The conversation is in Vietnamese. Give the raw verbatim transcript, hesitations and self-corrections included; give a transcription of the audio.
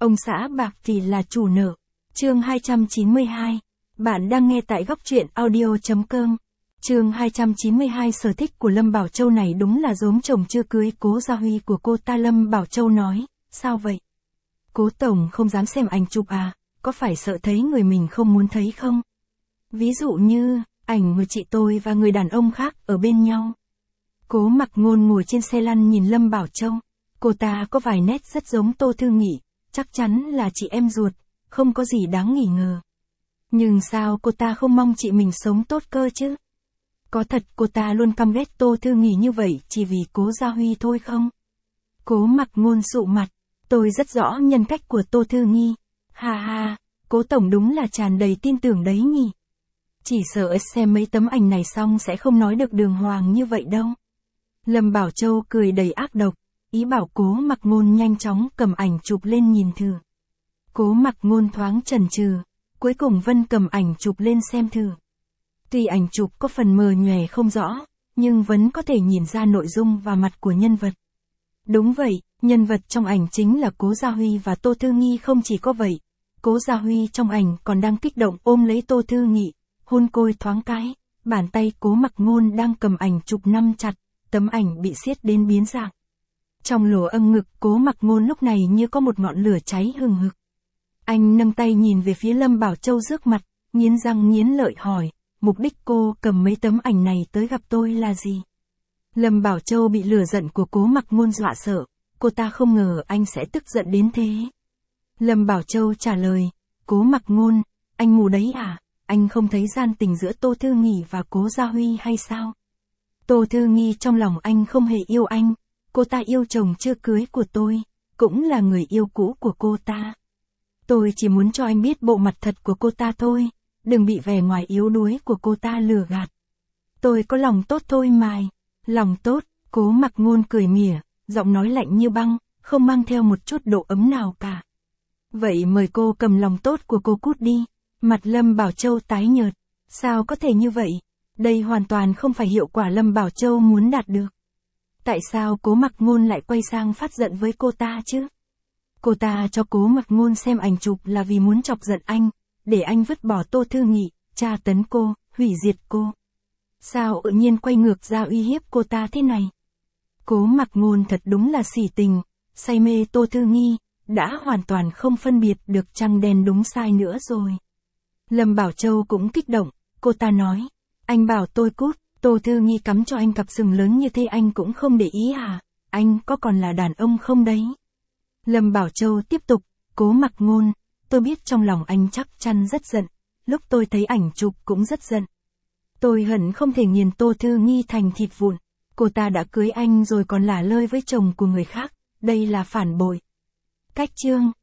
Ông xã bạc thì là chủ nợ. Chương hai trăm chín mươi hai. Bạn đang nghe tại góc truyện audio chấm com. Chương hai trăm chín mươi hai. Sở thích của Lâm Bảo Châu này đúng là giống chồng chưa cưới Cố Gia Huy của cô ta. Lâm Bảo Châu nói, sao vậy? Cố tổng không dám xem ảnh chụp à, có phải sợ thấy người mình không muốn thấy không? Ví dụ như, ảnh người chị tôi và người đàn ông khác ở bên nhau. Cố Mặc Ngôn ngồi trên xe lăn nhìn Lâm Bảo Châu. Cô ta có vài nét rất giống Tô Thư Nghị, chắc chắn là chị em ruột, không có gì đáng nghi ngờ. Nhưng sao cô ta không mong chị mình sống tốt cơ chứ? Có thật cô ta luôn căm ghét Tô Thư Nghị như vậy chỉ vì Cố Gia Huy thôi không? Cố Mặc Ngôn sụ mặt, tôi rất rõ nhân cách của Tô Thư Nghị. Ha ha, Cố tổng đúng là tràn đầy tin tưởng đấy nhỉ. Chỉ sợ xem mấy tấm ảnh này xong sẽ không nói được đường hoàng như vậy đâu. Lâm Bảo Châu cười đầy ác độc, ý bảo Cố Mặc Ngôn nhanh chóng cầm ảnh chụp lên nhìn thử. Cố Mặc Ngôn thoáng chần chừ, cuối cùng Vân cầm ảnh chụp lên xem thử. Tuy ảnh chụp có phần mờ nhòe không rõ, nhưng vẫn có thể nhìn ra nội dung và mặt của nhân vật. Đúng vậy, nhân vật trong ảnh chính là Cố Gia Huy và Tô Thư Nghị. Không chỉ có vậy, Cố Gia Huy trong ảnh còn đang kích động ôm lấy Tô Thư Nghị, hôn côi thoáng cái, bàn tay Cố Mặc Ngôn đang cầm ảnh chụp nắm chặt, tấm ảnh bị siết đến biến dạng. Trong lỗ âng ngực Cố Mặc Ngôn lúc này như có một ngọn lửa cháy hừng hực. Anh nâng tay nhìn về phía Lâm Bảo Châu trước mặt, nghiến răng nghiến lợi hỏi, mục đích cô cầm mấy tấm ảnh này tới gặp tôi là gì? Lâm Bảo Châu bị lửa giận của Cố Mặc Ngôn dọa sợ, cô ta không ngờ anh sẽ tức giận đến thế. Lâm Bảo Châu trả lời, Cố Mặc Ngôn, anh mù đấy à, anh không thấy gian tình giữa Tô Thư Nghị và Cố Gia Huy hay sao? Tô Thư Nghị trong lòng anh không hề yêu anh, cô ta yêu chồng chưa cưới của tôi, cũng là người yêu cũ của cô ta. Tôi chỉ muốn cho anh biết bộ mặt thật của cô ta thôi, đừng bị vẻ ngoài yếu đuối của cô ta lừa gạt. Tôi có lòng tốt thôi mài. Lòng tốt, Cố Mặc Ngôn cười mỉa, giọng nói lạnh như băng, không mang theo một chút độ ấm nào cả. Vậy mời cô cầm lòng tốt của cô cút đi. Mặt Lâm Bảo Châu tái nhợt, sao có thể như vậy? Đây hoàn toàn không phải hiệu quả Lâm Bảo Châu muốn đạt được. Tại sao Cố Mặc Ngôn lại quay sang phát giận với cô ta chứ? Cô ta cho Cố Mặc Ngôn xem ảnh chụp là vì muốn chọc giận anh, để anh vứt bỏ Tô Thư Nghị, tra tấn cô, hủy diệt cô. Sao tự nhiên quay ngược ra uy hiếp cô ta thế này? Cố Mặc Ngôn thật đúng là sỉ tình, say mê Tô Thư Nghị, đã hoàn toàn không phân biệt được trăng đen đúng sai nữa rồi. Lâm Bảo Châu cũng kích động, cô ta nói, anh bảo tôi cút, Tô Thư Nghị cắm cho anh cặp sừng lớn như thế anh cũng không để ý à, anh có còn là đàn ông không đấy? Lâm Bảo Châu tiếp tục, Cố Mặc Ngôn, tôi biết trong lòng anh chắc chắn rất giận, lúc tôi thấy ảnh chụp cũng rất giận. Tôi hận không thể nghiền Tô Thư Nghị thành thịt vụn, cô ta đã cưới anh rồi còn lả lơi với chồng của người khác, đây là phản bội. Cách chương